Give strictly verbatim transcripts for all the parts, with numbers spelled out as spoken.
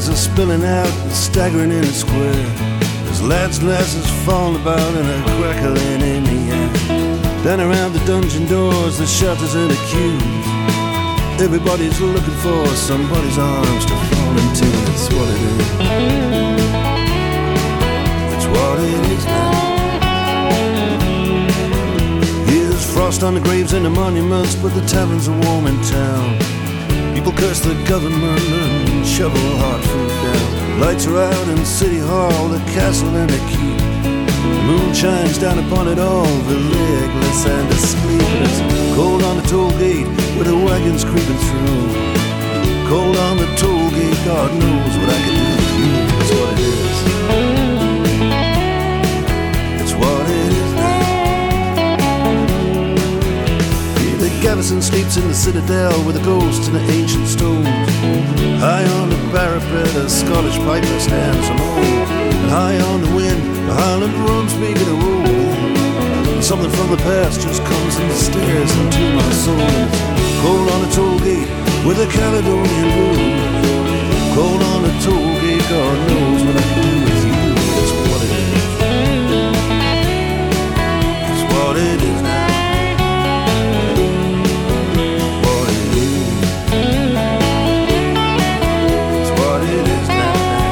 Flags are spilling out and staggering in a square. There's lads and lasses falling about and a crackling in the air. Down around the dungeon doors, the shelters and the queues, everybody's looking for somebody's arms to fall into. That's what it is. That's what it is now. Here's frost on the graves and the monuments, but the taverns are warm in town. People curse the government and shovel hard food down. Lights are out in City Hall, the castle and the keep. The moon shines down upon it all, the legless and asleep. And it's cold on the toll gate with the wagons creeping through. Cold on the toll gate, God knows what I can do with you. That's what it is. It's what it is now. Here the garrison sleeps in the citadel with the ghosts and the ancient stones. High on the parapet, a Scottish piper stands alone. And high on the wind, the Highland drums begin to roll. Something from the past just comes and stares into my soul. It's cold on the toll gate with a Caledonian blue. Cold on the toll gate, God knows what I can do with you. That's what it is. That's what it is now. What it is. That's what it is now.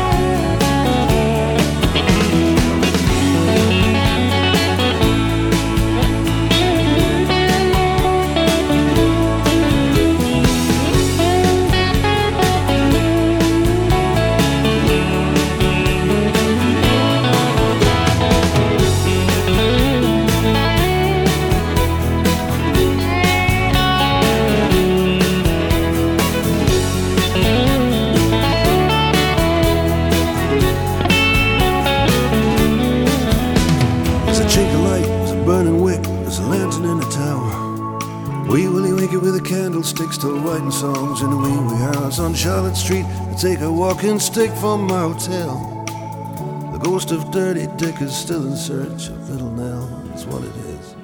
Candlesticks still writing songs in the wee wee house on Charlotte Street. I take a walking stick from my hotel. The ghost of Dirty Dick is still in search of Little Nell. It's what it is.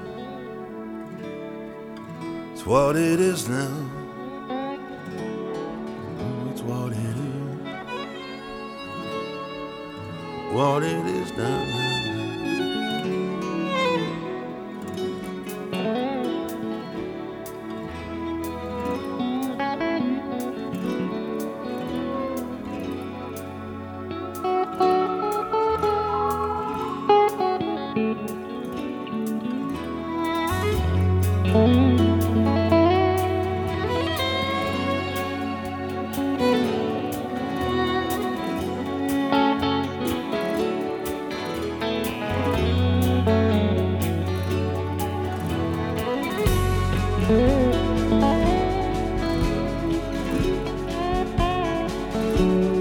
It's what it is now. It's what it is. What it is now. Thank you.